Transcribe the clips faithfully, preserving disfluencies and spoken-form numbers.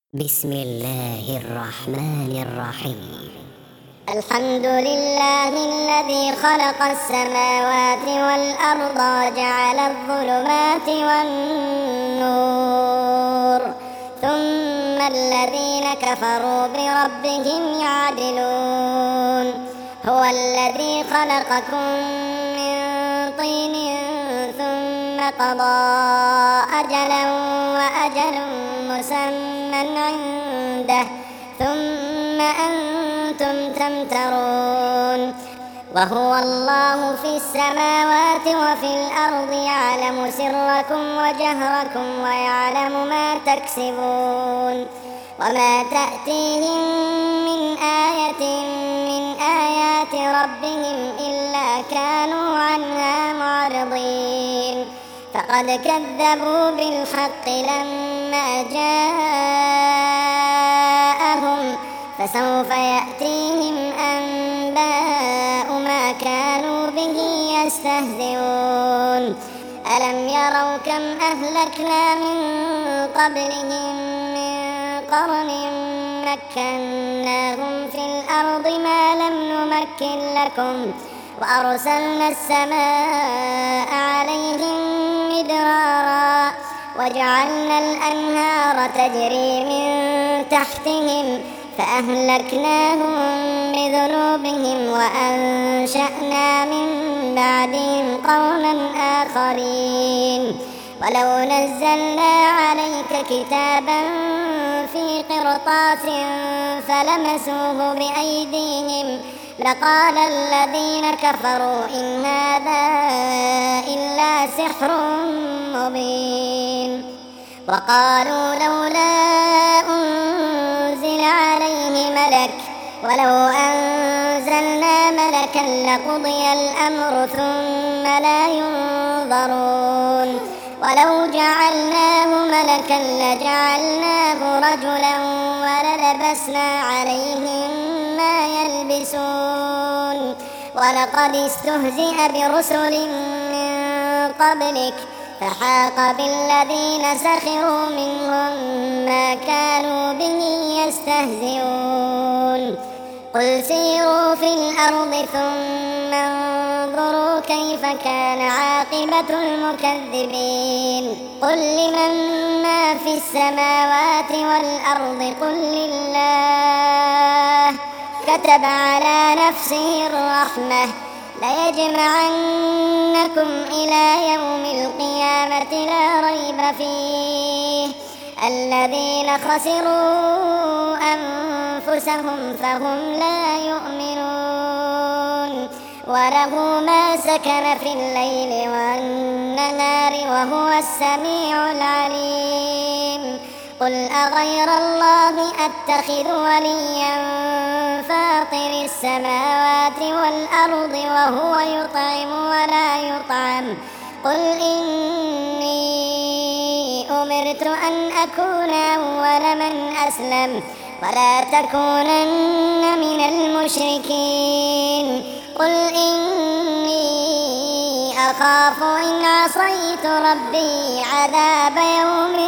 بسم الله الرحمن الرحيم. الحمد لله الذي خلق السماوات والأرض وجعل الظلمات والنور ثم الذين كفروا بربهم يعدلون. هو الذي خلقكم من طين ثم قضى أجلا وأجل مسمى عنده ثم أنتم تمترون. وهو الله في السماوات وفي الأرض يعلم سركم وجهركم ويعلم ما تكسبون. وما تأتيهم من آية من آيات ربهم إلا كانوا عنها معرضين. فقد كذبوا بالحق لما جاءهم فسوف يأتيهم أنباء ما كانوا به يستهزئون. ألم يروا كم أهلكنا من قبلهم من قرن مكناهم في الأرض ما لم نمكن لكم وأرسلنا السماء عليهم مدرارا وجعلنا الأنهار تجري من تحتهم فأهلكناهم بذنوبهم وأنشأنا من بعدهم قوما آخرين. ولو نزلنا عليك كتابا في قرطاس فلمسوه بأيديهم لقال الذين كفروا إن هذا إلا سحر مبين. وقالوا لولا أنزل عليه ملك ولو أنزلنا ملكا لقضي الأمر ثم لا ينظرون. ولو جعلناه ملكا لجعلناه رجلا وللبسنا عليهم ما يلبسون. ولقد استهزئ برسل من قبلك فحاق بالذين سخروا منهم ما كانوا به يستهزئون. قل سيروا في الأرض ثم انظروا كيف كان عاقبة المكذبين. قل لمن ما في السماوات والأرض قل لله كتب على نفسه الرحمة ليجمعنكم إلى يوم القيامة لا ريب فيه الذين خسروا أنفسهم فهم لا يؤمنون. وله ما سكن في الليل والنهار وهو السميع العليم. قل أغير الله أتخذ وليا فاطر السماوات والأرض وهو يطعم ولا يطعم. قل إني أمرت أن أكون أول من أسلم ولا تكونن من المشركين. قل إني أخاف إن عصيت ربي عذاب يوم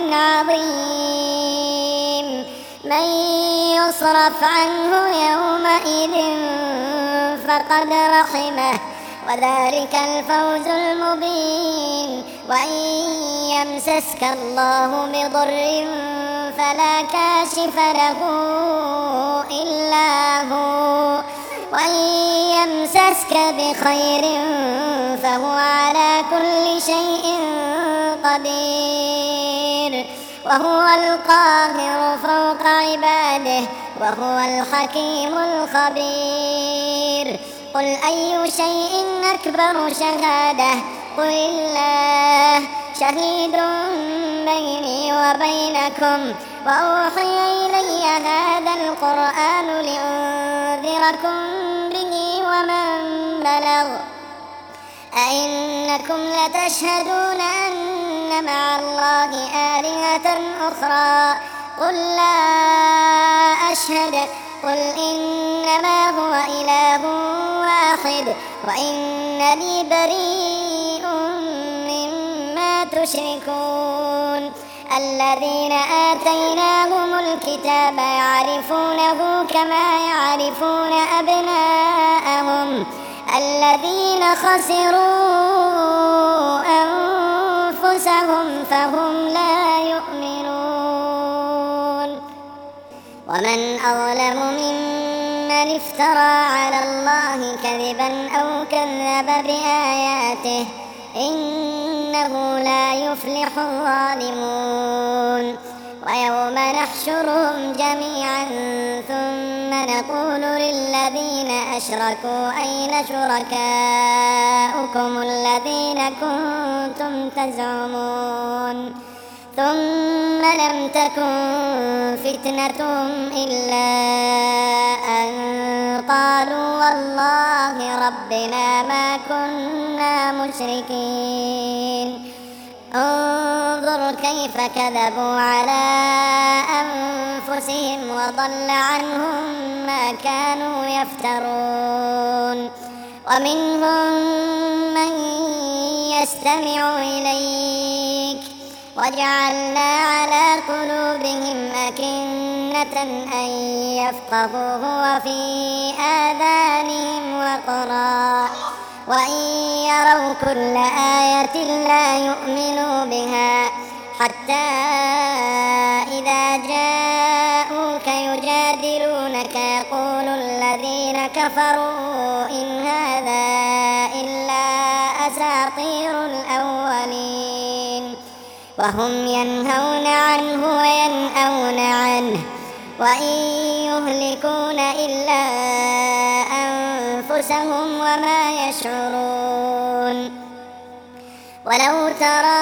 عظيم. من يصرف عنه يومئذ فقد رحمه وذلك الفوز المبين. وإن يمسسك الله بضر فلا كاشف له إلا هو وإن يمسسك بخير فهو على كل شيء قدير. وهو القاهر فوق عباده وهو الحكيم الخبير. قل أي شيء أكبر شهادة قل الله شهيد بيني وبينكم وأوحي إلي هذا القرآن لأنذركم به ومن بلغ. أئنكم لتشهدون أن مع الله آلهة أخرى قل لا أشهد. قل إنما هو إله واحد وإنني بريء مما تشركون. الذين آتيناهم الكتاب يعرفونه كما يعرفون أبناءهم الذين خسروا أنفسهم فهم لا يؤمنون. ومن أظلم ممن افترى على الله كذبا أو كذب بآياته إنه لا يفلح الظالمون. ويوم نحشرهم جميعا ثم نقول للذين أشركوا أين شركاؤكم الذين كنتم تزعمون ثم لم تكن فتنتهم إلا أن قالوا والله ربنا ما كنا مشركين. انظر كيف كذبوا على أنفسهم وضل عنهم ما كانوا يفترون. ومنهم من يستمع إليك وجعلنا على قلوبهم أكنة أن يفقهوه وفي آذانهم وقرا وإن يروا كل آية لا يؤمنوا بها حتى إذا جاءوك يجادلونك يقول الذين كفروا إن هذا إلا أساطير الأولين وهم ينهون عنه وينأون عنه وإن يهلكون إلا أنفسهم وما يشعرون. ولو ترى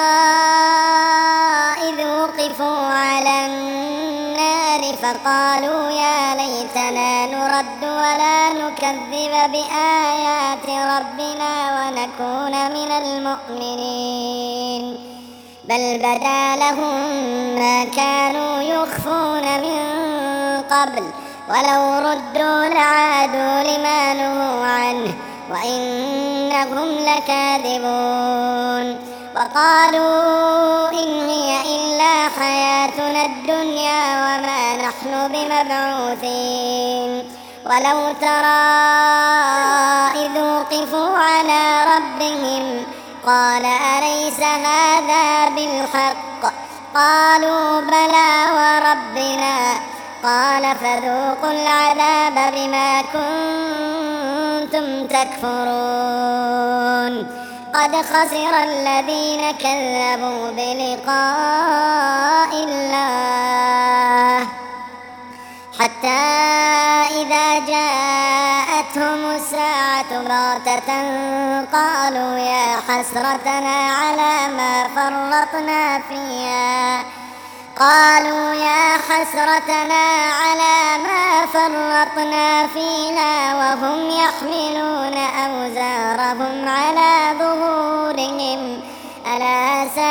إذ وقفوا على النار فقالوا يا ليتنا نرد ولا نكذب بآيات ربنا ونكون من المؤمنين بل بدا لهم ما كانوا يخفون من قبل ولو ردوا لعادوا لما نهوا عنه وإنهم لكاذبون. وقالوا إن هي إلا حياتنا الدنيا وما نحن بمبعوثين. ولو ترى إذ وقفوا على ربهم قال أليس هذا بالحق قالوا بلى وربنا قال فذوقوا العذاب بما كنتم تكفرون. قد خسر الذين كذبوا بلقاء الله حتى إذا جاءتهم الساعة بغتة قالوا يا حسرتنا على ما فرطنا فيها قالوا يا حسرتنا على ما فرطنا فيها وهم يحملون أوزارهم على ظهورهم ألا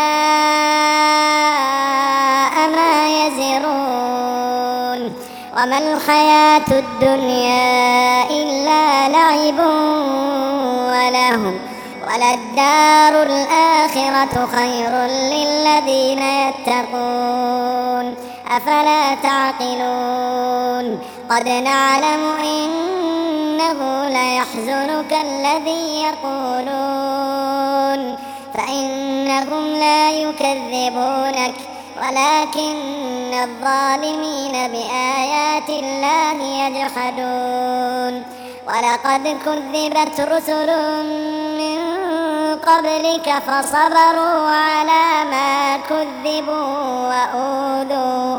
ساء ما يزرون. وما الحياة الدنيا إلا لعب ولهو وللدار الآخرة خير للذين يتقون أفلا تعقلون. قد نعلم إنه ليحزنك الذي يقولون فإنهم لا يكذبونك ولكن الظالمين بآيات الله يجحدون. ولقد كذبت رسل من قبلك فصبروا على ما كذبوا وأوذوا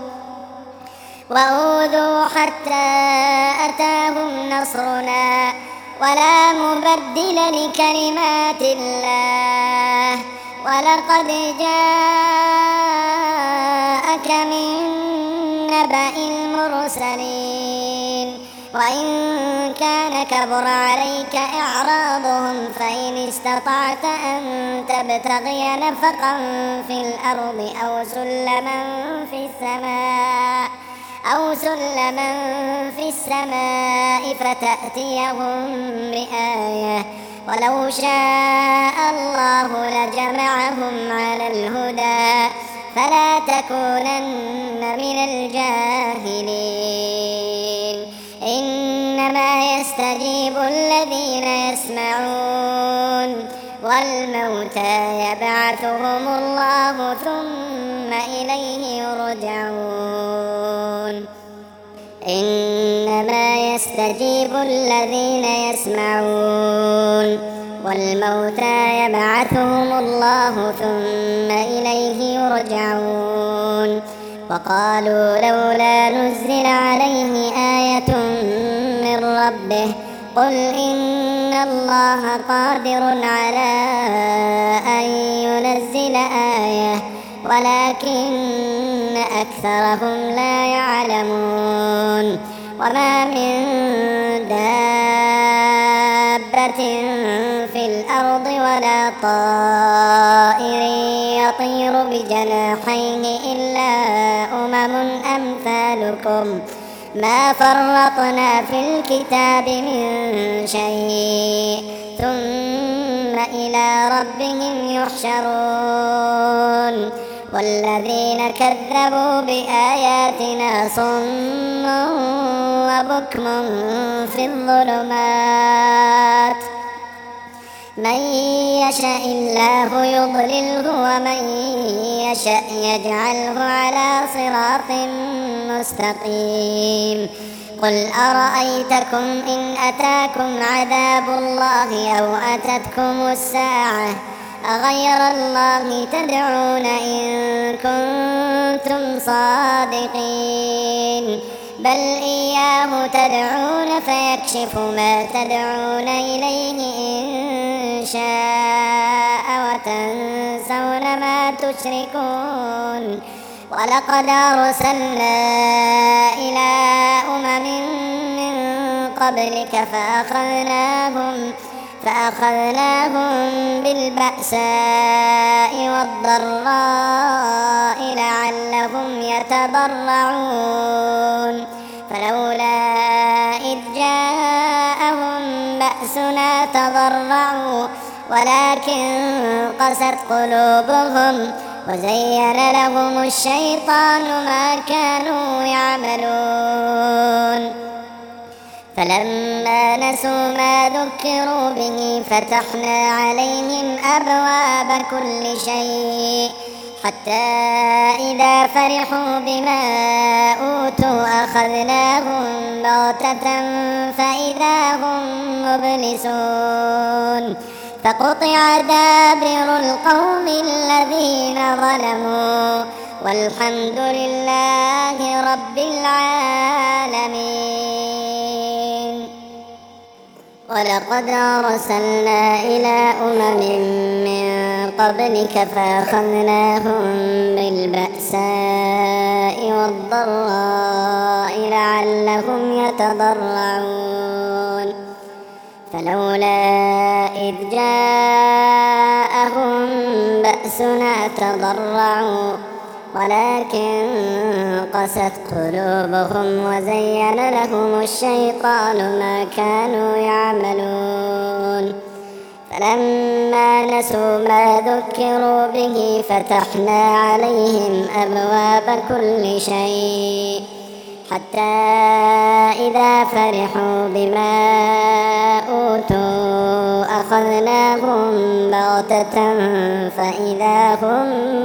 وأوذوا حتى أتاهم نصرنا ولا مبدل لكلمات الله. ولقد جاءك من نبأ المرسلين وإن كان كبر عليك إعراضهم فإن استطعت أن تبتغي نفقا في الأرض أو سلما في السماء أو سلما في السماء فتأتيهم بآية ولو شاء الله لجمعهم على الهدى فلا تكونن من الجاهلين إنما يستجيب الذين يسمعون والموتى يبعثهم الله ثم إليه يرجعون إنما يستجيب الذين يسمعون والموتى يبعثهم الله ثم إليه يرجعون وقالوا لولا نزل عليه آية من ربه قل إن الله قادر على أن ينزل آية ولكن أكثرهم لا يعلمون وما من دابة في الأرض ولا طائر يطير بجناحيه إلا أمم أمثالكم ما فرطنا في الكتاب من شيء ثم إلى ربهم يحشرون والذين كذبوا بآياتنا صم وبكم في الظلمات من يشاء الله يضلله ومن يشاء يجعله على صراط مستقيم قل أرأيتكم إن أتاكم عذاب الله أو أتتكم الساعة أغير الله تدعون إن كنتم صادقين بل إياه تدعون فيكشف ما تدعون إليه إن شاء وتنسون ما تشركون ولقد أرسلنا إلى أمم من قبلك فأخذناهم فأخذناهم بالبأساء والضراء لعلهم يتضرعون فلولا إذ جاءهم بأسنا تضرعوا ولكن قست قلوبهم وزين لهم الشيطان ما كانوا يعملون فلما نسوا ما ذكروا به فتحنا عليهم أبواب كل شيء حتى إذا فرحوا بما أوتوا أخذناهم بغتة فإذا هم مبلسون فقطع دابر القوم الذين ظلموا والحمد لله رب العالمين ولقد أرسلنا إلى أمم من قبلك فأخذناهم بالبأساء والضراء لعلهم يتضرعون فلولا إذ جاءهم بأسنا تضرعوا ولكن قست قلوبهم وزين لهم الشيطان ما كانوا يعملون فلما نسوا ما ذكروا به فتحنا عليهم أبواب كل شيء حتى إذا فرحوا بما أوتوا أخذناهم بغتة فإذا هم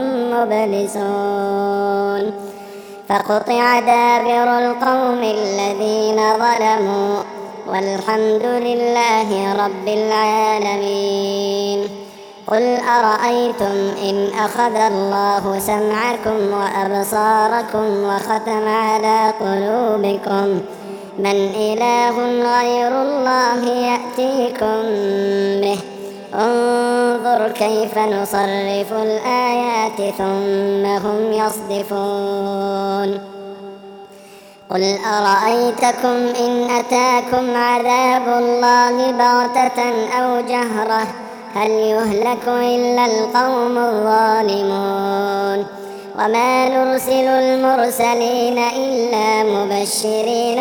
مبلسون فقطع دابر القوم الذين ظلموا والحمد لله رب العالمين قل أرأيتم إن أخذ الله سمعكم وأبصاركم وختم على قلوبكم من إله غير الله يأتيكم به انظر كيف نصرف الآيات ثم هم يصدفون قل أرأيتكم إن أتاكم عذاب الله بغتة أو جهرة هل يهلك إلا القوم الظالمون وما نرسل المرسلين إلا مبشرين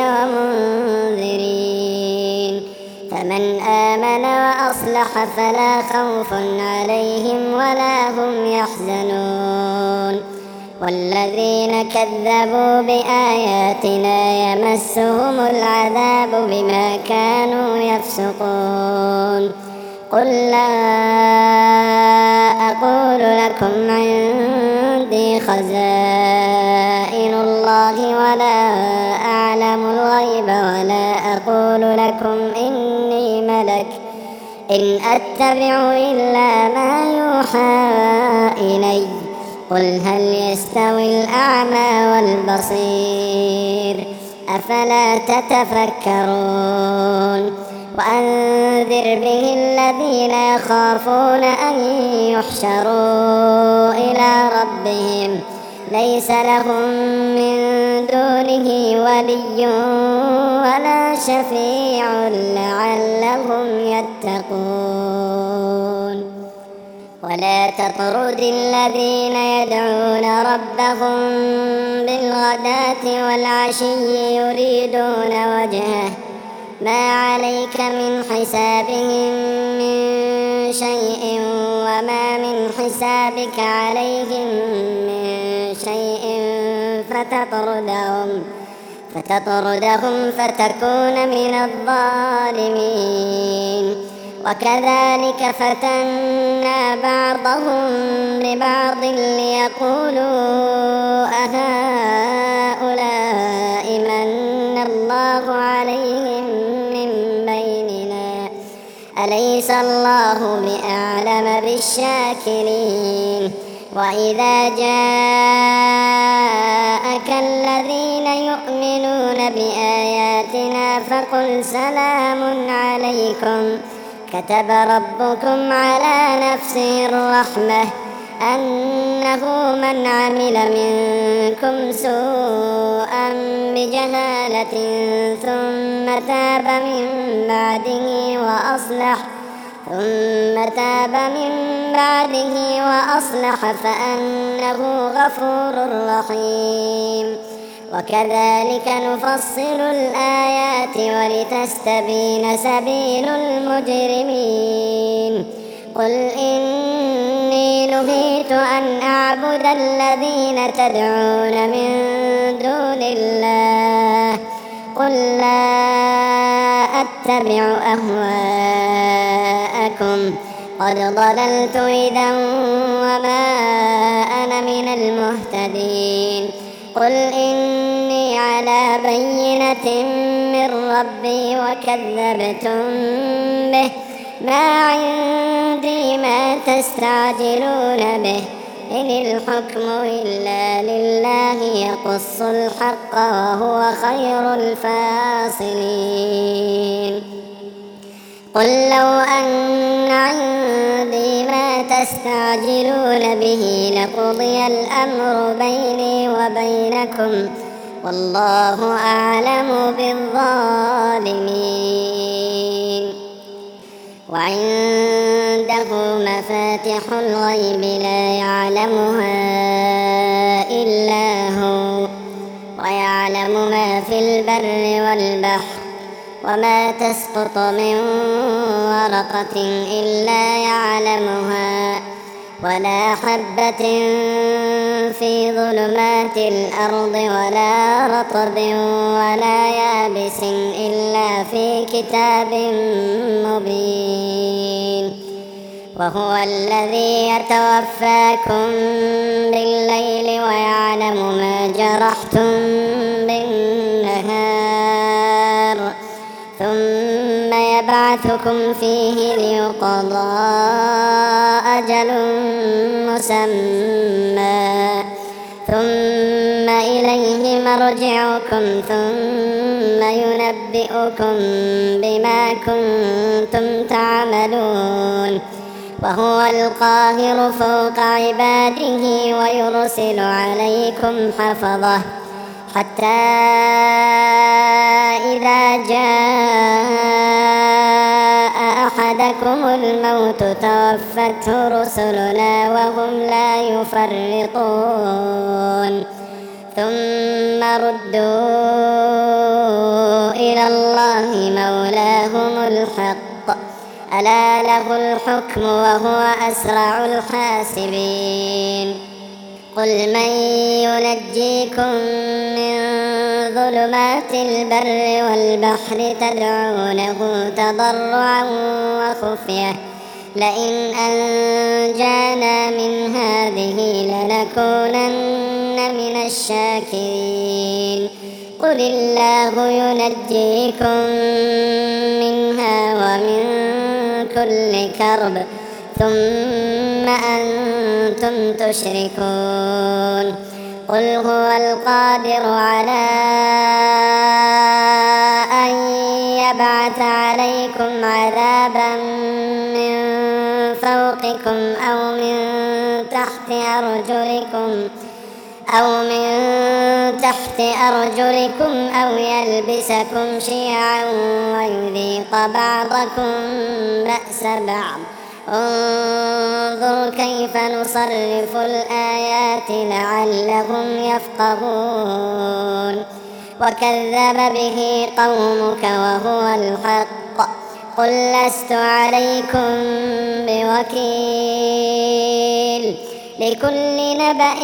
ومنذرين فمن آمن وأصلح فلا خوف عليهم ولا هم يحزنون والذين كذبوا بآياتنا يمسهم العذاب بما كانوا يفسقون قل لا أقول لكم عندي خزائن الله ولا أعلم الغيب ولا أقول لكم إني ملك إن أتبع إلا ما يوحى إلي قل هل يستوي الأعمى والبصير أفلا تتفكرون وأنذر به الذين يخافون أن يحشروا إلى ربهم ليس لهم من دونه ولي ولا شفيع لعلهم يتقون ولا تطرد الذين يدعون ربهم بالغداة والعشي يريدون وجهه ما عليك من حسابهم من شيء وما من حسابك عليهم من شيء فتطردهم فتطردهم فتكون من الظالمين وكذلك فتنا بعضهم ببعض ليقولوا أهؤلاء من الله عليهم من بيننا أليس الله بأعلم بالشاكرين وإذا جاءك الذين يؤمنون بآياتنا فقل سلام عليكم كتب ربكم على نفسه الرحمة أنه من عمل منكم سوءا بجهالة ثم تاب من بعده وأصلح ثم تاب من بعده وأصلح فأنه غفور رحيم وكذلك نفصل الآيات ولتستبين سبيل المجرمين قل إني نهيت أن أعبد الذين تدعون من دون الله قل لا أتبع أهواءكم قد ضللت إذا وما أنا من المهتدين قل إني على بينة من ربي وكذبتم به ما عندي ما تستعجلون به إن الحكم إلا لله يقص الحق وهو خير الفاصلين قل لو أن عندي ما تستعجلون به لقضي الأمر بيني وبينكم والله أعلم بالظالمين وعنده مفاتح الغيب لا يعلمها إلا هو ويعلم ما في البر والبحر وما تسقط من ورقة إلا يعلمها ولا حبة في ظلمات الأرض ولا رطب ولا يابس إلا في كتاب مبين وهو الذي يتوفاكم بالليل ويعلم ما جرحتم بالنهار ثم يبعثكم فيه ليقضى أجل مسمى ثم إليه مرجعكم ثم ينبئكم بما كنتم تعملون وهو القاهر فوق عباده ويرسل عليكم حفظه حتى إذا جاء أحدكم الموت توفته رسلنا وهم لا يفرطون ثم ردوا إلى الله مولاهم الحق ألا له الحكم وهو أسرع الحاسبين قل من ينجيكم من ظلمات البر والبحر تدعونه تضرعا وخفية لئن أنجانا من هذه لنكونن من الشاكرين قل الله ينجيكم منها ومن كل كرب ثم أنتم تشركون قل هو القادر على أن يبعث عليكم عذابا من فوقكم أو من تحت أرجلكم أو من تحت أرجلكم أو يلبسكم شيعا ويذيق بعضكم بأس بعض انظر كيف نصرف الآيات لعلهم يفقهون وكذب به قومك وهو الحق قل لست عليكم بوكيل لكل نبأ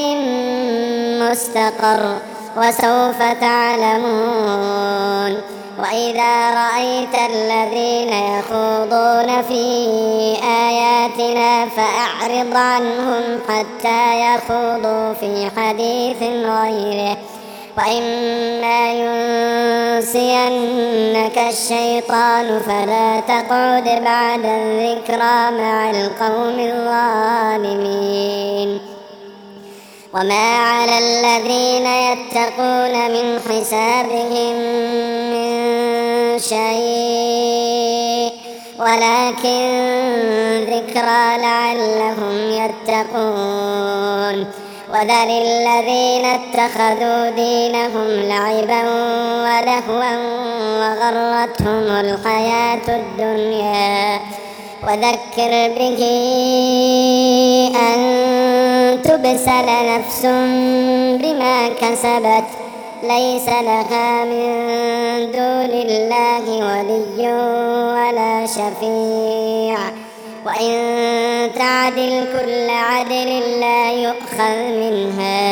مستقر وسوف تعلمون وإذا رأيت الذين يخوضون في آياتنا فأعرض عنهم حتى يخوضوا في حديث غيره وإما ينسينك الشيطان فلا تقعد بعد الذكرى مع القوم الظالمين وما على الذين يتقون من حسابهم من شيء ولكن ذكرى لعلهم يتقون وذر الذين اتخذوا دينهم لعبا ولهوا وغرتهم الحياة الدنيا وذكر به أن تبسل نفس بما كسبت ليس لها من دون الله ولي ولا شفيع وإن تعدل كل عدل لا يؤخذ منها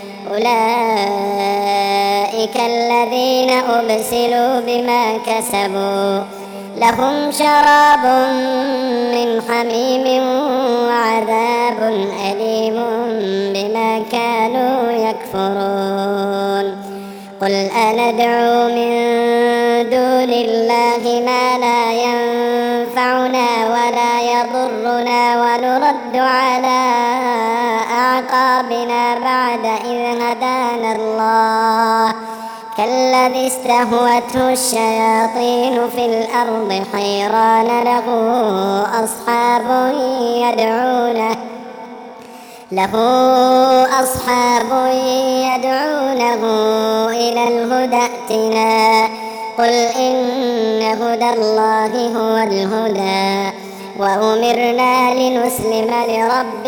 أولئك الذين أبسلوا بما كسبوا لهم شراب من حميم وعذاب أليم بما كانوا يكفرون قل أندعو من دون الله ما لا ينفعنا ولا يضرنا ونرد على أعقابنا بعد إذ هدانا الله كالذي استهوته الشياطين في الأرض حيران له أصحاب يدعونه له أصحاب يدعونه إلى الهدى ائتنا قل إن هدى الله هو الهدى وأمرنا لنسلم لرب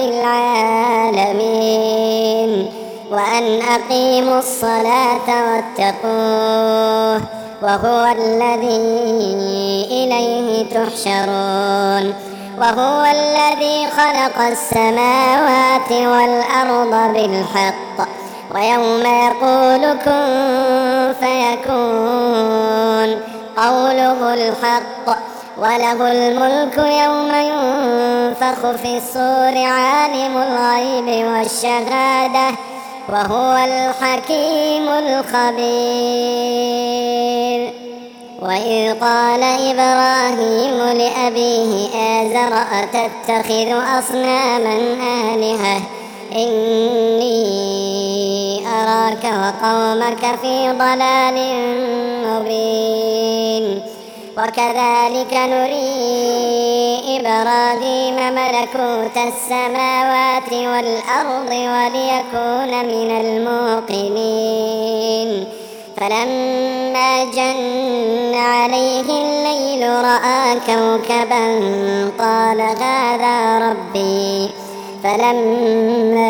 العالمين وأن أقيموا الصلاة واتقوه وهو الذي إليه تحشرون وهو الذي خلق السماوات والأرض بالحق ويوم يقول كن فيكون قوله الحق وله الملك يوم ينفخ في الصور عالم الغيب والشهادة وهو الحكيم الخبير وإذ قال إبراهيم لأبيه آزر أتتخذ أصناما آلهة إني أراك وقومك في ضلال مبين وكذلك نري إبراهيم ملكوت السماوات والأرض وليكون من الموقنين فلما جن عليه الليل رأى كوكبا قال هذا ربي فلما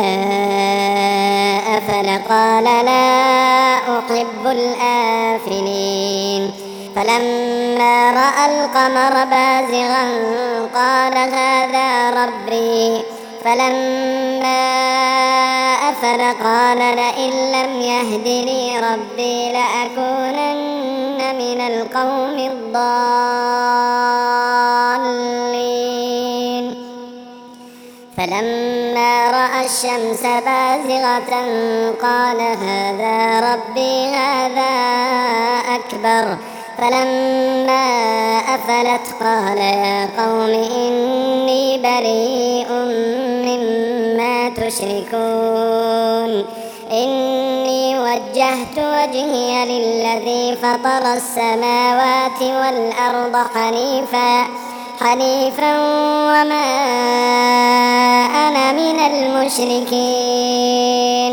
أفل قال لا أحب الآفلين فلما رأى القمر بازغا قال هذا ربي فلما أفل قال لئن لم يهدني ربي لأكونن من القوم الضالين فلما رأى الشمس بازغة قال هذا ربي هذا أكبر فلما أفلت قال يا قوم إني بريء مما تشركون إني وجهت وجهي للذي فطر السماوات والأرض حنيفا حنيفا وما أنا من المشركين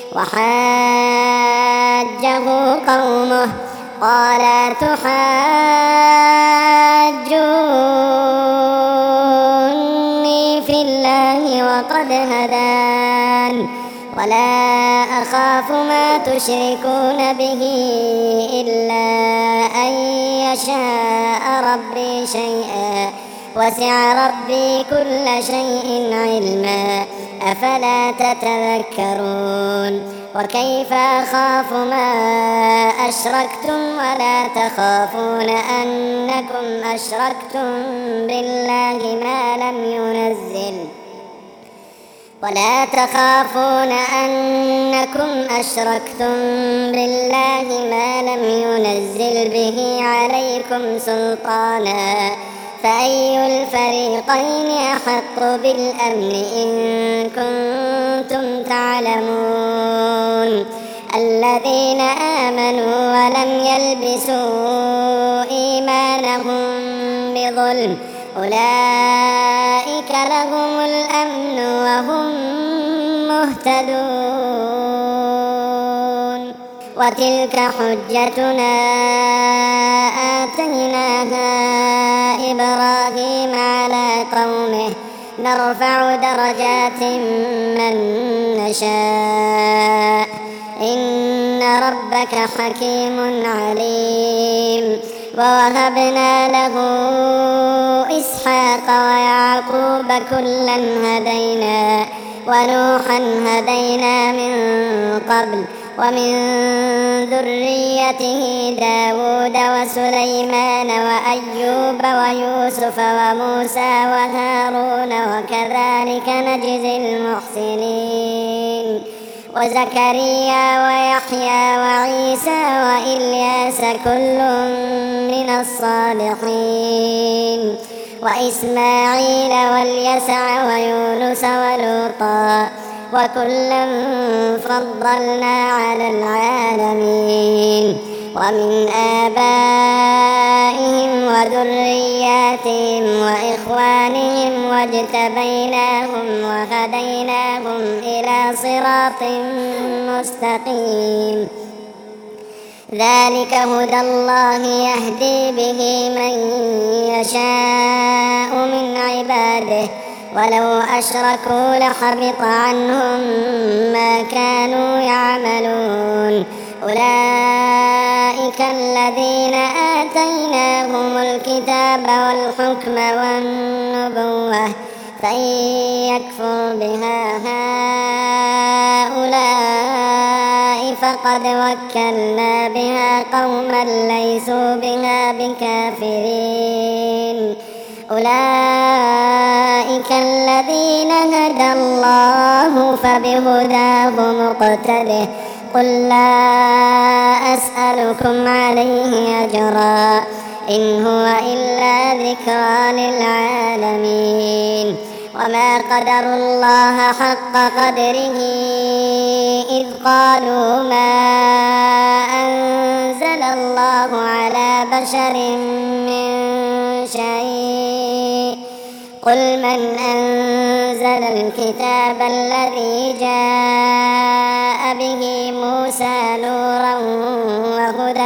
وحاجه قومه قال تحاجوني في الله وقد هدان ولا أخاف ما تشركون به إلا أن يشاء ربي شيئا وسع ربي كل شيء علما أفلا تتذكرون وكيف أخاف ما أشركتم ولا تخافون أنكم أشركتم بالله ما لم ينزل ولا تخافون أنكم أشركتم بالله ما لم ينزل به عليكم سلطانا فأي الفريقين أحق بالأمن إن كنتم تعلمون الذين آمنوا ولم يلبسوا إيمانهم بظلم أولئك لهم الأمن وهم مهتدون وتلك حجتنا آتيناها إبراهيم على قومه نرفع درجات من نشاء إن ربك حكيم عليم ووهبنا له إسحاق ويعقوب كلا هدينا ونوحا هدينا من قبل ومن ذريته داود وسليمان وأيوب ويوسف وموسى وهارون وكذلك نجزي المحسنين وزكريا ويحيى وعيسى وإلياس كل من الصالحين وإسماعيل واليسع ويونس ولوطا وكلا فضلنا على العالمين ومن آبائهم وذرياتهم وإخوانهم واجتبيناهم وهديناهم إلى صراط مستقيم ذلك هدى الله يهدي به من يشاء من عباده ولو أشركوا لحبط عنهم ما كانوا يعملون أولئك الذين آتيناهم الكتاب والحكم والنبوة فإن يكفر بها هؤلاء فقد وكلنا بها قوما ليسوا بها بكافرين أولئك الذين هدى الله فبهداه مقتده قل لا أسألكم عليه أجرا إن هو إلا ذكرى للعالمين وما قدروا الله حق قدره إذ قالوا ما أنزل الله على بشر من شيء قل من أنزل الكتاب الذي جاء به موسى نورا وهدى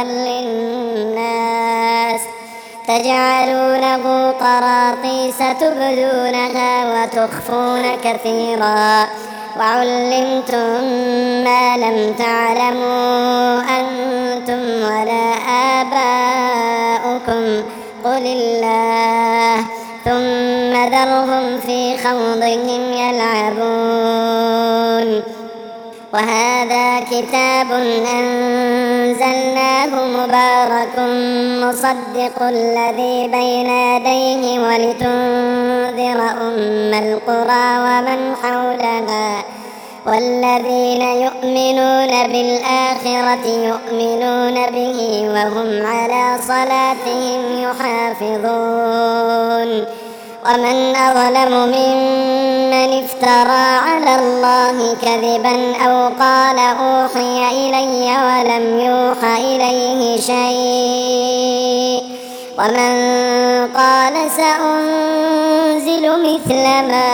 للناس تجعلونه قراطيس تبدونها وتخفون كثيرا وعلمتم ما لم تعلموا أنتم ولا آباؤكم قل الله ثم فذرهم في خوضهم يلعبون. وهذا كتاب أنزلناه مبارك مصدق الذي بين يديه ولتنذر أم القرى ومن حولها والذين يؤمنون بالآخرة يؤمنون به وهم على صلاتهم يحافظون. ومن أظلم ممن افترى على الله كذبا أو قال أوحي إلي ولم يوحى إليه شيء ومن قال سأنزل مثل ما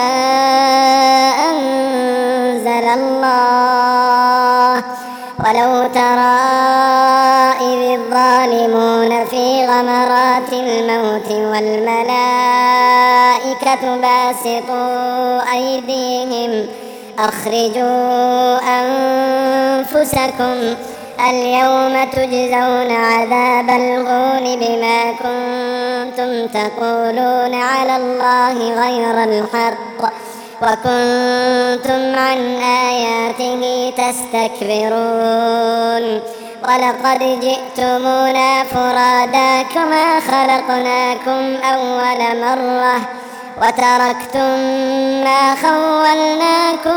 أنزل الله. ولو ترى إذ الظالمون في غمرات الموت والملائكة باسطوا أيديهم أخرجوا أنفسكم اليوم تجزون عذاب الهون بما كنتم تقولون على الله غير الحق وكنتم عن آياته تستكبرون. ولقد جئتمونا فرادا كما خلقناكم أول مرة وتركتم ما خولناكم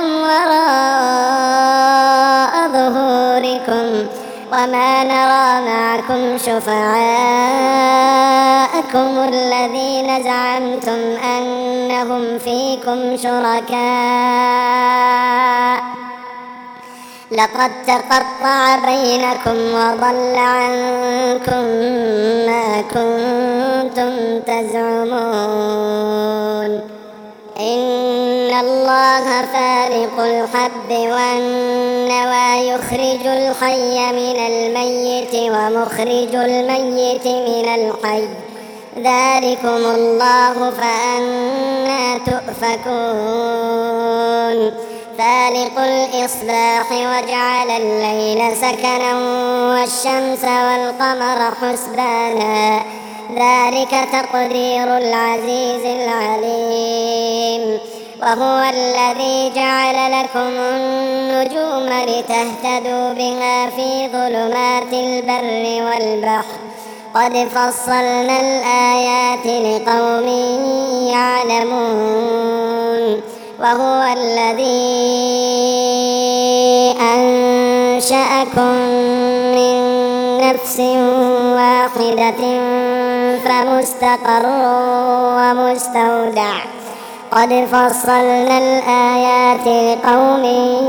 وراء ظهوركم وما نرى معكم شفعاءكم الذين زعمتم أنهم فيكم شركاء لقد تقطع بينكم وضل عنكم ما كنتم تزعمون. إن الله فالق الحب والنوى يخرج الحي من الميت ومخرج الميت من الحي ذلكم الله فأنى تؤفكون. فالق الإصباح وجعل الليل سكنا والشمس والقمر حسبانا ذلك تقدير العزيز العليم. وهو الذي جعل لكم النجوم لتهتدوا بها في ظلمات البر والبحر قد فصلنا الآيات لقوم يعلمون. وهو الذي أنشأكم من نفس واحدة فمستقر ومستودع قد فصلنا الآيات لقوم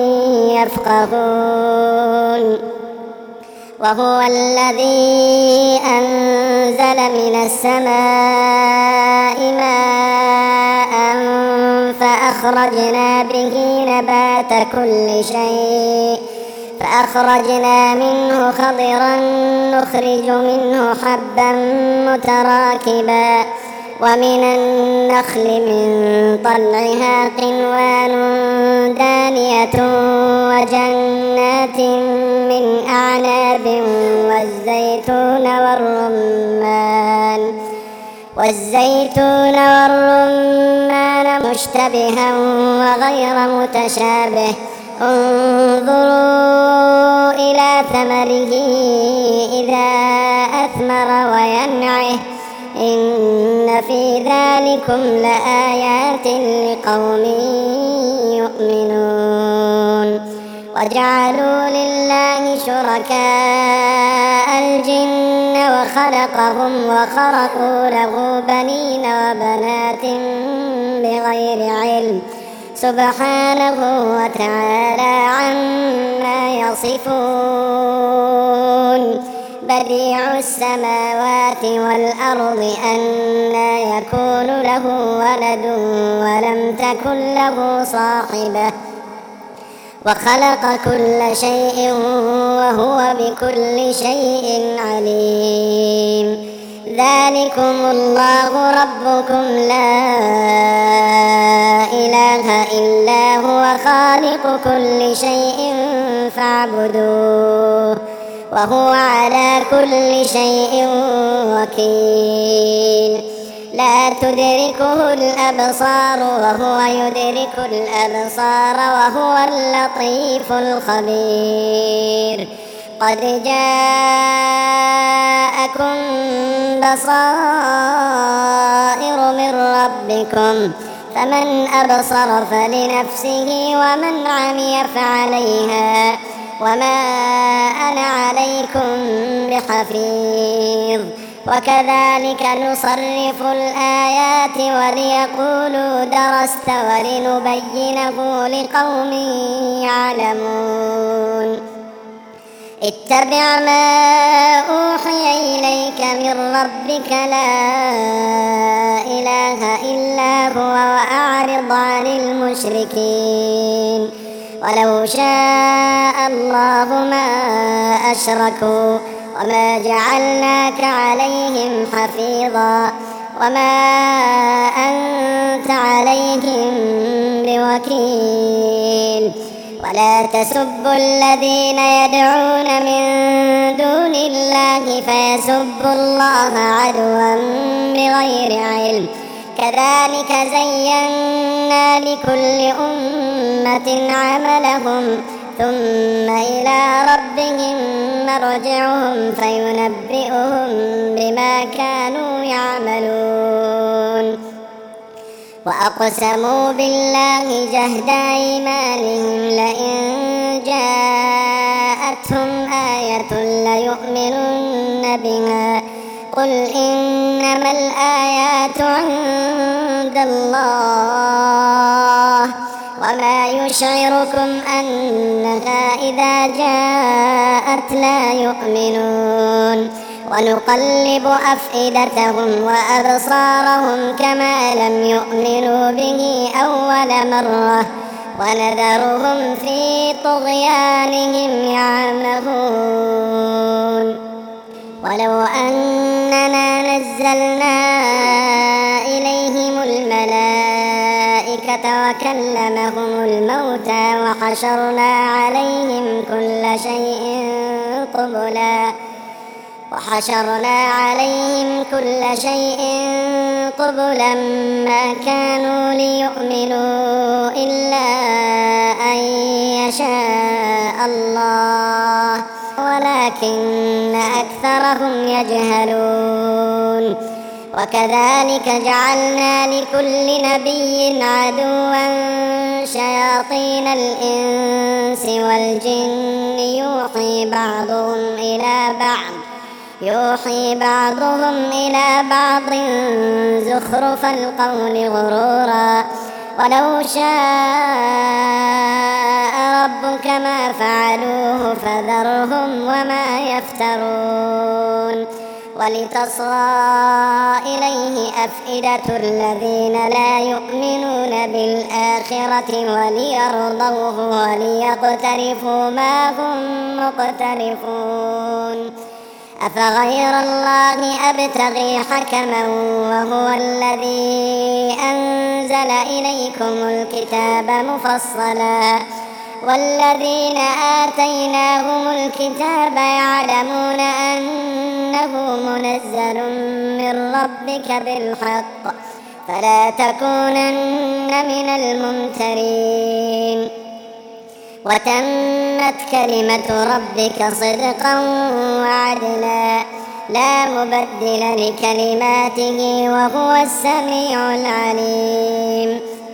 يفقهون. وهو الذي أنزل من السماء ماء فأخرجنا به نبات كل شيء فأخرجنا منه خضرا نخرج منه حبا متراكبا ومن النخل من طلعها قنوان دانية وجنات من أعناب والزيتون والرمان والزيتون والرمان مشتبها وغير متشابه انظروا إلى ثمره إذا أثمر وينعه إن في ذلكم لآيات لقوم يؤمنون. وجعلوا لله شركاء الجن وخلقهم وخرقوا له بنين وبنات بغير علم سبحانه وتعالى عما يصفون. بديع السماوات والأرض أنى يكون له ولد ولم تكن له صاحبة وخلق كل شيء وهو بكل شيء عليم. ذلكم الله ربكم لا إله إلا هو خالق كل شيء فاعبدوه وهو على كل شيء وكيل. لا تدركه الأبصار وهو يدرك الأبصار وهو اللطيف الخبير. قد جاءكم بصائر من ربكم فمن أبصر فلنفسه ومن عمي فعليها وما أنا عليكم بحفيظ. وكذلك نصرف الآيات وليقولوا درست ولنبينه لقوم يعلمون. اتبع ما أوحي إليك من ربك لا إله إلا هو وأعرض عن المشركين. ولو شاء الله ما أشركوا وما جعلناك عليهم حفيظا وما أنت عليهم بوكيل. ولا تسبوا الذين يدعون من دون الله فيسبوا الله عدوا بغير علم. كذلك زينا لكل أمة عملهم ثم إلى ربهم مرجعهم فينبئهم بما كانوا يعملون. وأقسموا بالله جهد أيمانهم لئن جاءتهم آية ليؤمنن بها قل إنما الآيات عند الله وما يشعركم أنها إذا جاءت لا يؤمنون. ونقلب أفئدتهم وأبصارهم كما لم يؤمنوا به أول مرة ونذرهم في طغيانهم يعمهون. ولو أننا نزلنا إليهم الملائكة وكلمهم الموتى وحشرنا عليهم كل شيء قبلا وحشرنا عليهم كل شيء قبلا ما كانوا ليؤمنوا إلا أن يشاء الله ولكن أكثرهم يجهلون. وكذلك جعلنا لكل نبي عدوا شياطين الإنس والجن يوحي بعضهم إلى بعض يوحي بعضهم إلى بعض زخرف القول غرورا. ولو شاء ربك ما فعلوه فذرهم وما يفترون. ولتصغى إليه أفئدة الذين لا يؤمنون بالآخرة وليرضوه وليقترفوا ما هم مقترفون. أفغير الله أبتغي حكما وهو الذي أنزل إليكم الكتاب مفصلا والذين آتيناهم الكتاب يعلمون أنه منزل من ربك بالحق فلا تكونن من الممترين. وتمت كلمة ربك صدقا وعدلا لا مبدل لكلماته وهو السميع العليم.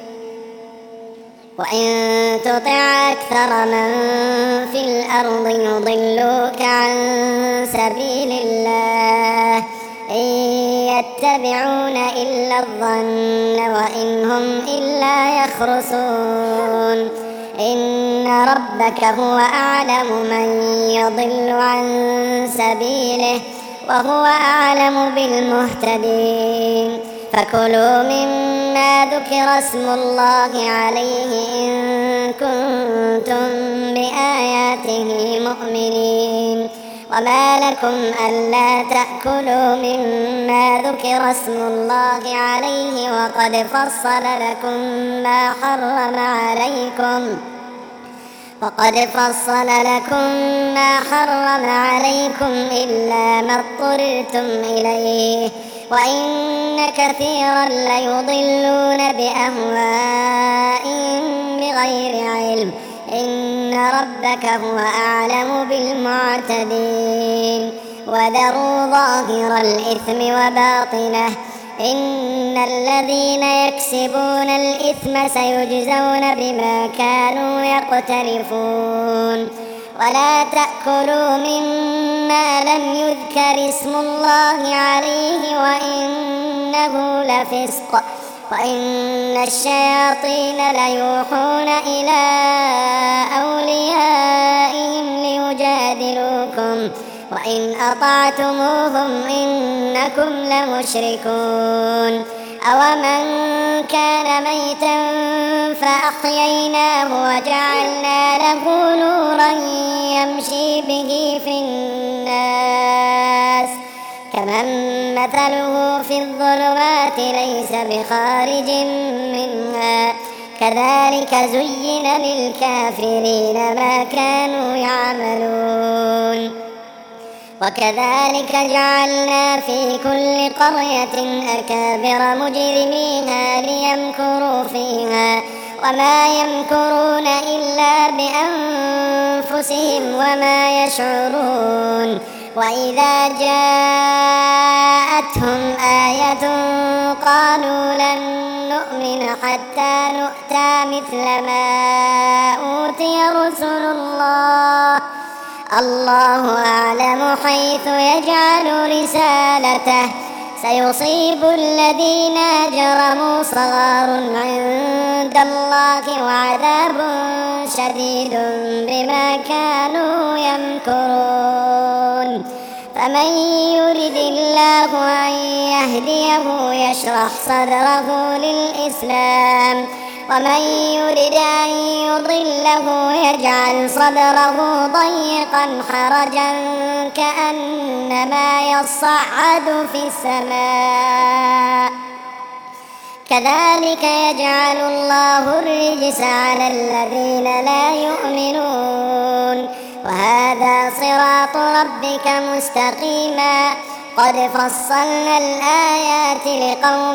وإن تطع أكثر من في الأرض يضلوك عن سبيل الله إن يتبعون إلا الظن وإن هم إلا يخرصون. إن ربك هو أعلم من يضل عن سبيله وهو أعلم بالمهتدين. فكلوا مما ذكر اسم الله عليه إن كنتم بآياته مؤمنين. وما لكم ألا تأكلوا مما ذكر اسم الله عليه وقد فصل لكم ما حرم عليكم وقد فصل لكم ما حرم عليكم إلا ما اضطررتم إليه وإن كثيرا ليضلون بأهوائهم بغير علم إن ربك هو أعلم بالمعتدين وذروا ظاهر الإثم وباطنه إن الذين يكسبون الإثم سيجزون بما كانوا يقترفون ولا تأكلوا مما لم يذكر اسم الله عليه وإنه لفسق وإن الشياطين ليوحون إلى أوليائهم ليجادلوكم وإن أطعتموهم إنكم لمشركون أومن كان ميتا فأحييناه وجعلنا له نورا يمشي به في الناس كمن مثله في الظلمات ليس بخارج منها كذلك زين للكافرين ما كانوا يعملون وكذلك جعلنا في كل قرية أكابر مجرميها ليمكروا فيها وما يمكرون إلا بأنفسهم وما يشعرون وإذا جاءتهم آية قالوا لن نؤمن حتى نؤتى مثل ما أوتي رسل الله الله أعلم حيث يجعل رسالته سيصيب الذين أجرموا صغار عند الله وعذاب شديد بما كانوا يمكرون فمن يرد الله أن يهديه يشرح صدره للإسلام ومن يرد أن يضله يجعل صدره ضيقا حرجا كأنما يصعد في السماء كذلك يجعل الله الرجس على الذين لا يؤمنون وهذا صراط ربك مستقيما قد فصلنا الآيات لقوم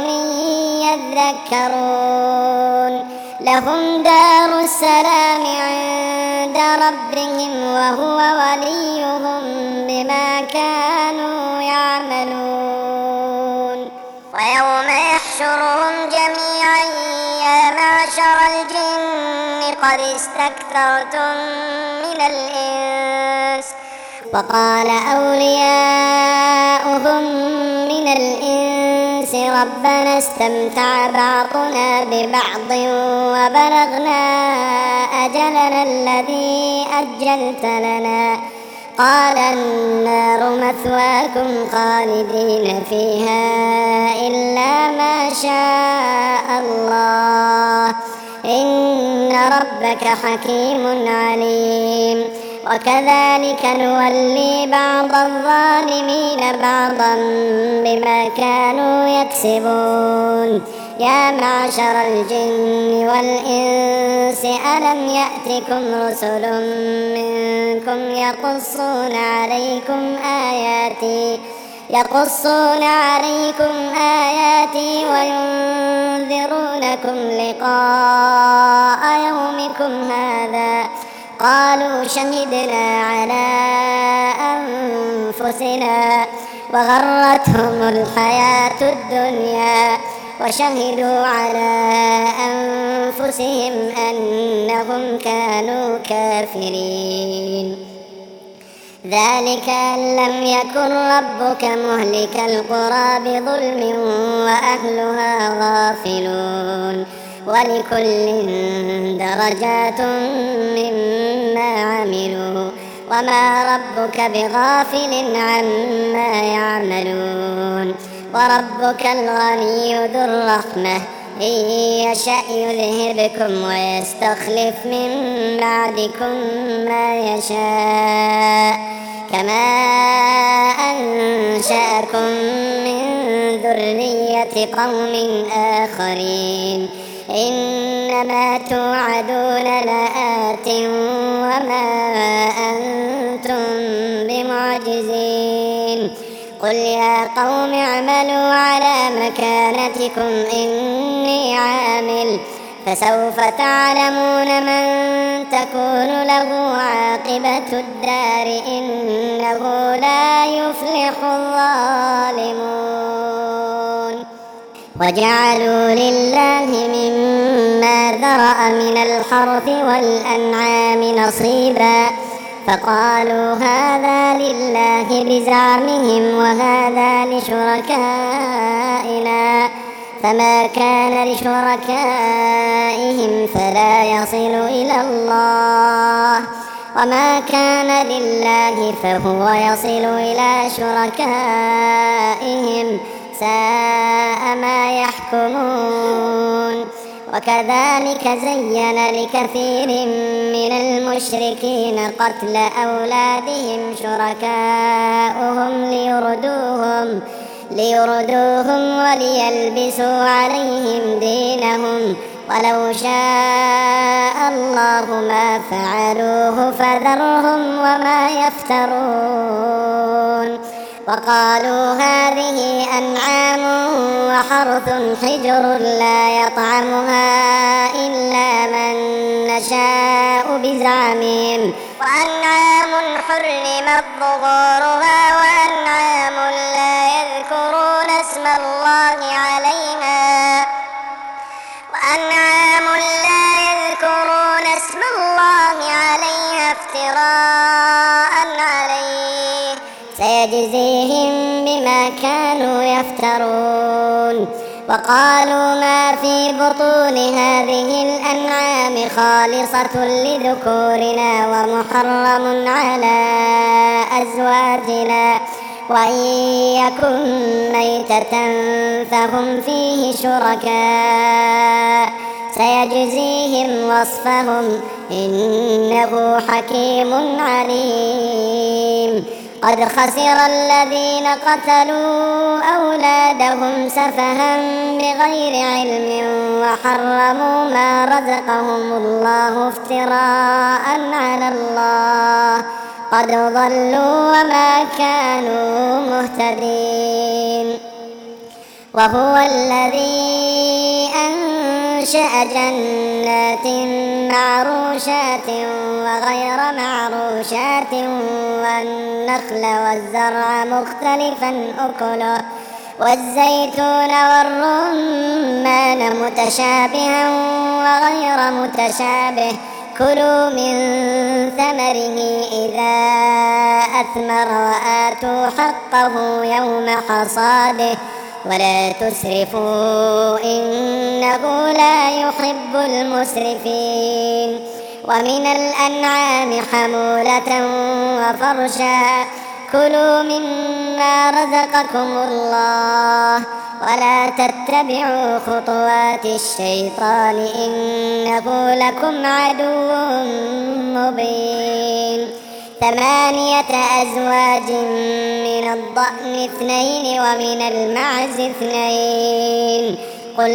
يذكرون لهم دار السلام عند ربهم وهو وليهم بما كانوا يعملون ويوم يحشرهم جميعا يا معشر الجن قد استكثرتم من الإنس وقال أولياؤهم من الإنس ربنا استمتع بعضنا ببعض وبلغنا أجلنا الذي أجلت لنا قال النار مثواكم خالدين فيها إلا ما شاء الله إن ربك حكيم عليم وكذلك نولي بعض الظالمين بعضا بما كانوا يكسبون يا معشر الجن والإنس ألم يأتكم رسل منكم يقصون عليكم آياتي يقصون عليكم آياتي وينذرونكم لقاء يومكم هذا قالوا شهدنا على أنفسنا وغرتهم الحياة الدنيا وشهدوا على أنفسهم أنهم كانوا كافرين ذلك أن لم يكن ربك مهلك القرى بظلم وأهلها غافلون ولكل درجات مما عملوا وما ربك بغافل عما يعملون وربك الغني ذو الرحمة إن يشأ يذهبكم ويستخلف من بعدكم ما يشاء كما أنشأكم من ذرية قوم آخرين إنما توعدون لآت وما أنتم بمعجزين قل يا قوم اعملوا على مكانتكم إني عامل فسوف تعلمون من تكون له عاقبة الدار إنه لا يفلح الظالمون. وجعلوا لله مما ذرأ من الحرث والأنعام نصيبا فقالوا هذا لله بزعمهم وهذا لشركائنا فما كان لشركائهم فلا يصل إلى الله وما كان لله فهو يصل إلى شركائهم ساء ما يحكمون. وكذلك زين لكثير من المشركين قتل أولادهم شركاؤهم ليردوهم ليردوهم وليلبسوا عليهم دينهم ولو شاء الله ما فعلوه فذرهم وما يفترون. وقالوا هذه أنعام وحرث حجر لا يطعمها إلا من نشاء بزعمهم وأنعام حرمت ظهورها وأنعام لا يذكرون اسم الله عليها وأنعام لا يذكرون اسم الله عليها افتراء عليه سيجزيهم بما كانوا يفترون. وقالوا ما في بطون هذه الأنعام خالصة لذكورنا ومحرم على أزواجنا وإن يكن ميتة فهم فيه شركاء سيجزيهم وصفهم إنه حكيم عليم. قد خسر الذين قتلوا أولادهم سفها بغير علم وحرموا ما رزقهم الله افتراء على الله قد ضلوا وما كانوا مهتدين. وهو الذي أنشأ جنات معروشات وغير معروشات والنخل والزرع مختلفا أكله والزيتون والرمان متشابها وغير متشابه كلوا من ثمره إذا أثمر وآتوا حقه يوم حصاده ولا تسرفوا إنه لا يحب المسرفين. ومن الأنعام حمولة وفرشا كلوا مما رزقكم الله ولا تتبعوا خطوات الشيطان إنه لكم عدو مبين. ثمانية أزواج من الضأن اثنين ومن المعز اثنين قل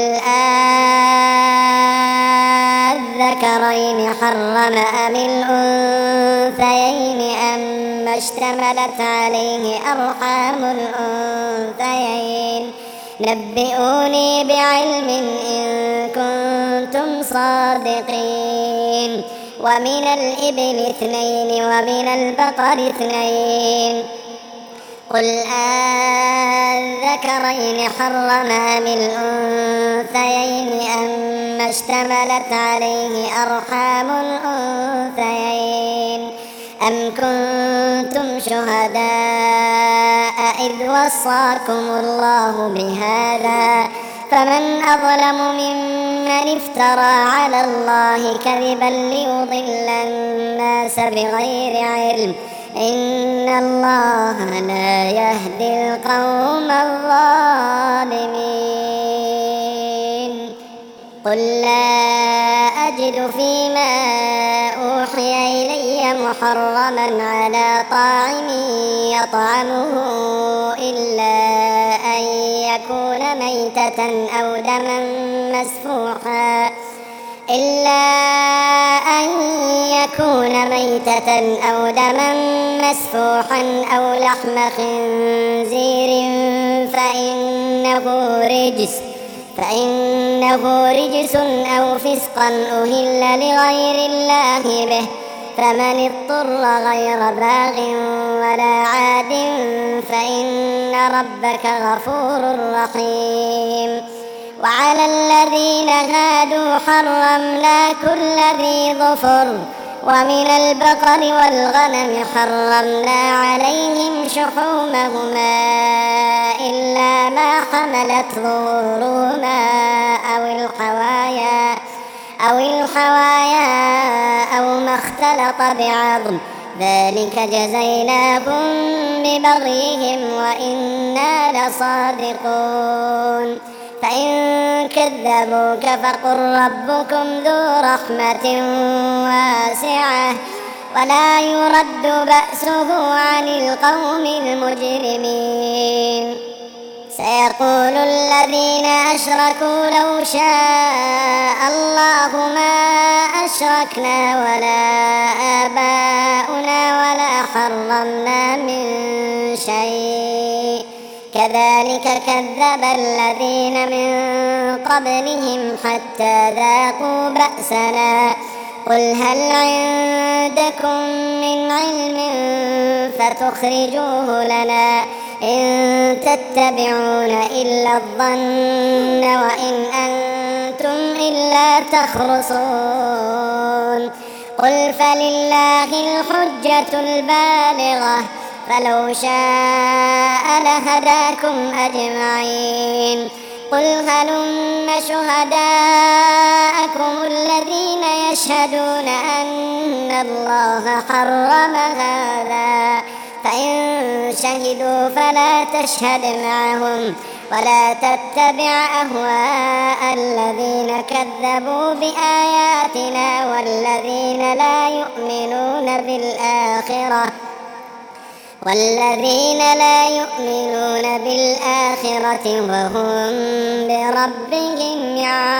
أذكرين حرم أم الأنثيين أما اشتملت عليه أرحام الأنثيين نبئوني بعلم إن كنتم صادقين. ومن الإبل اثنين ومن البقر اثنين قل أذكرين حرم أم الأنثيين أما اشتملت عليه أرحام الأنثيين أم كنتم شهداء إذ وصاكم الله بهذا فمن أظلم ممن افترى على الله كذبا ليضل الناس بغير علم إن الله لا يهدي القوم الظالمين. قل لا أجد فيما أوحي إلي محرما على طاعم يطعمه إلا أن يكون ميتة أو دما مسفوحا إلا أن يكون ميتة أو دما مسفوحا أو لحم خنزير فإنه رجس فإنه رجس أو فسقا أهل لغير الله به، فمن اضطر غير باغ ولا عاد فإن ربك غفور رحيم. وعلى الذين هادوا حرمنا كل ذي ظفر، ومن البقر والغنم حرمنا عليهم شحومهما إلا ما حملت ظهورهما أو الحوايا أو الحوايا أو ما اختلط بعظم، ذلك جزيناهم ببغيهم وإنا لصادقون. فإن كذبوك فقل ربكم ذو رحمة واسعة ولا يرد بأسه عن القوم المجرمين. سيقول الذين أشركوا لو شاء الله ما أشركنا ولا آباؤنا ولا حرمنا من شيء كذلك كذب الذين من قبلهم حتى ذاقوا بأسنا. قل هل عندكم من علم فتخرجوه لنا إن تتبعون إلا الظن وإن أنتم إلا تخرصون. قل فلله الحجة البالغة فلو شاء لهداكم أجمعين. قل هلم شهداءكم الذين يشهدون أن الله حرم هذا، فإن شهدوا فلا تشهد معهم ولا تتبع أهواء الذين كذبوا بآياتنا والذين لا يؤمنون بالآخرة والذين لا يؤمنون بالآخرة وهم بربهم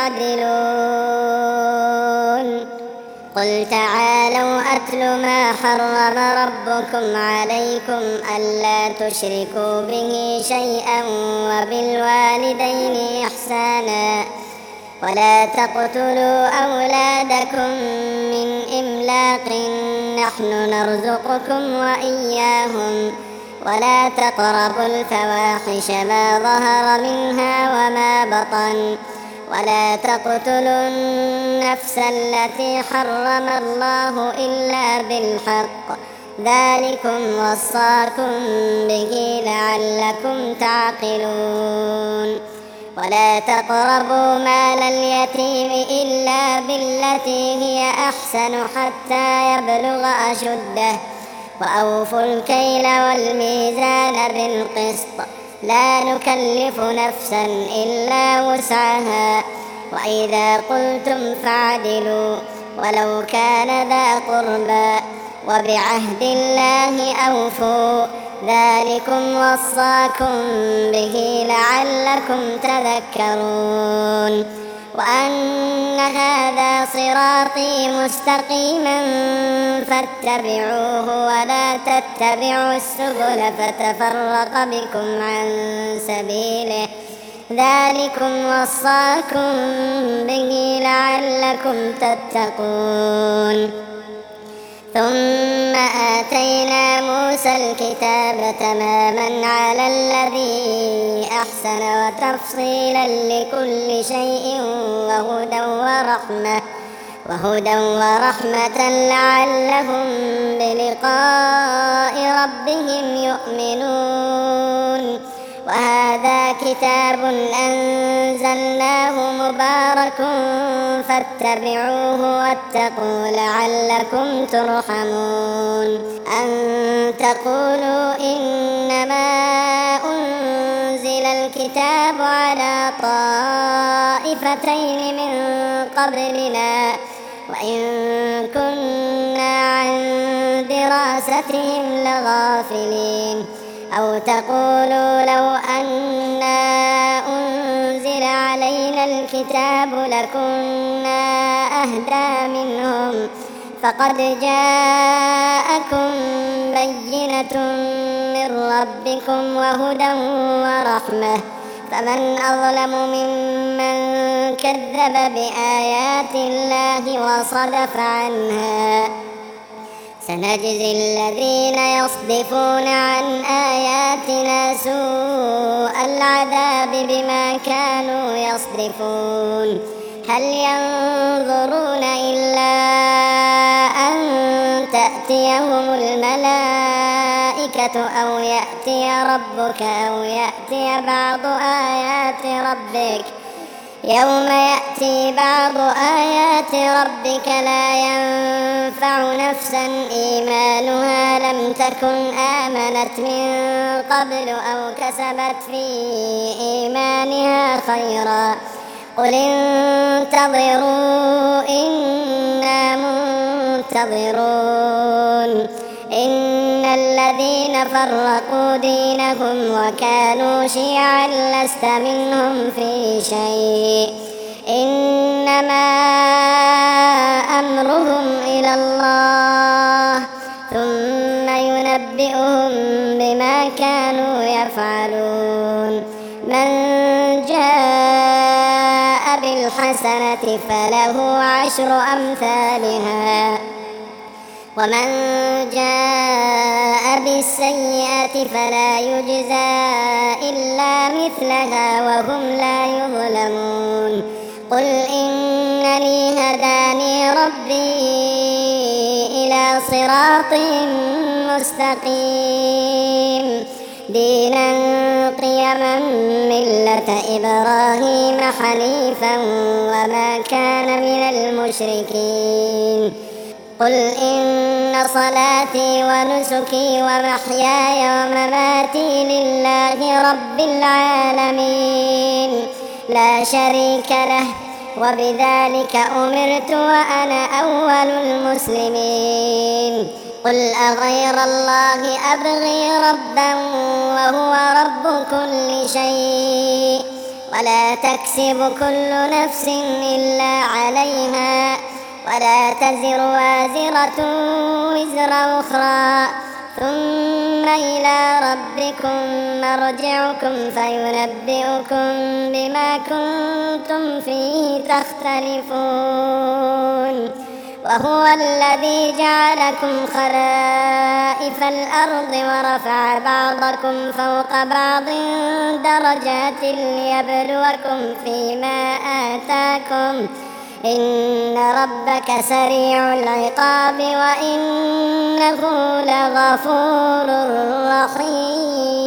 يعدلون. قل تعالوا أتل ما حرم ربكم عليكم ألا تشركوا به شيئا وبالوالدين إحسانا ولا تقتلوا أولادكم من إملاق نحن نرزقكم وإياهم ولا تقربوا الفواحش ما ظهر منها وما بطن ولا تقتلوا النفس التي حرم الله إلا بالحق ذلكم وصاكم به لعلكم تعقلون. ولا تقربوا مال اليتيم إلا بالتي هي أحسن حتى يبلغ أشده وأوفوا الكيل والميزان بالقسط لا نكلف نفسا إلا وسعها وإذا قلتم فاعدلوا ولو كان ذا قربى وبعهد الله أوفوا ذلكم وصاكم به لعلكم تذكرون. وأن هذا صراطي مستقيما فاتبعوه ولا تتبعوا السبل فتفرق بكم عن سبيله ذلكم وصاكم به لعلكم تتقون. ثم آتينا موسى الكتاب تماما على الذي أحسن وتفصيلا لكل شيء وهدى ورحمة وهدى ورحمة لعلهم بلقاء ربهم يؤمنون. وهذا كتاب أنزلناه مبارك فاتبعوه واتقوا لعلكم ترحمون. أن تقولوا إنما أنزل الكتاب على طائفتين من قبلنا وإن كنا عن دراستهم لغافلين. أو تقولوا لو أنا أنزل علينا الكتاب لكنا أهدى منهم فقد جاءكم بينة من ربكم وهدى ورحمة فمن أظلم ممن كذب بآيات الله وصدف عنها سنجزي الذين يصدفون عن آياتنا سوء العذاب بما كانوا يصدفون هل ينظرون إلا أن تأتيهم الملائكة أو يأتي ربك أو يأتي بعض آيات ربك يوم يأتي بعض آيات ربك لا ينفع نفسا إيمانها لم تكن آمنت من قبل أو كسبت في إيمانها خيرا قل انتظروا إنا منتظرون إن الذين فرقوا دينهم وكانوا شيعا لست منهم في شيء إنما أمرهم إلى الله ثم ينبئهم بما كانوا يفعلون من جاء بالحسنة فله عشر أمثالها ومن جاء بالسيئة فلا يجزى إلا مثلها وهم لا يظلمون قل إنني هداني ربي إلى صراط مستقيم دينا قيما ملة إبراهيم حنيفا وما كان من المشركين قل إن صلاتي ونسكي ومحياي ومماتي لله رب العالمين لا شريك له وبذلك أمرت وأنا أول المسلمين قل أغير الله أبغي ربا وهو رب كل شيء ولا تكسب كل نفس إلا عليها ولا تزر وازرة وزر أخرى ثم إلى ربكم مرجعكم فينبئكم بما كنتم فيه تختلفون وهو الذي جعلكم خلائف الأرض ورفع بعضكم فوق بعض درجات ليبلوكم فيما آتاكم إن ربك سريع العقاب وإنه لغفور رحيم.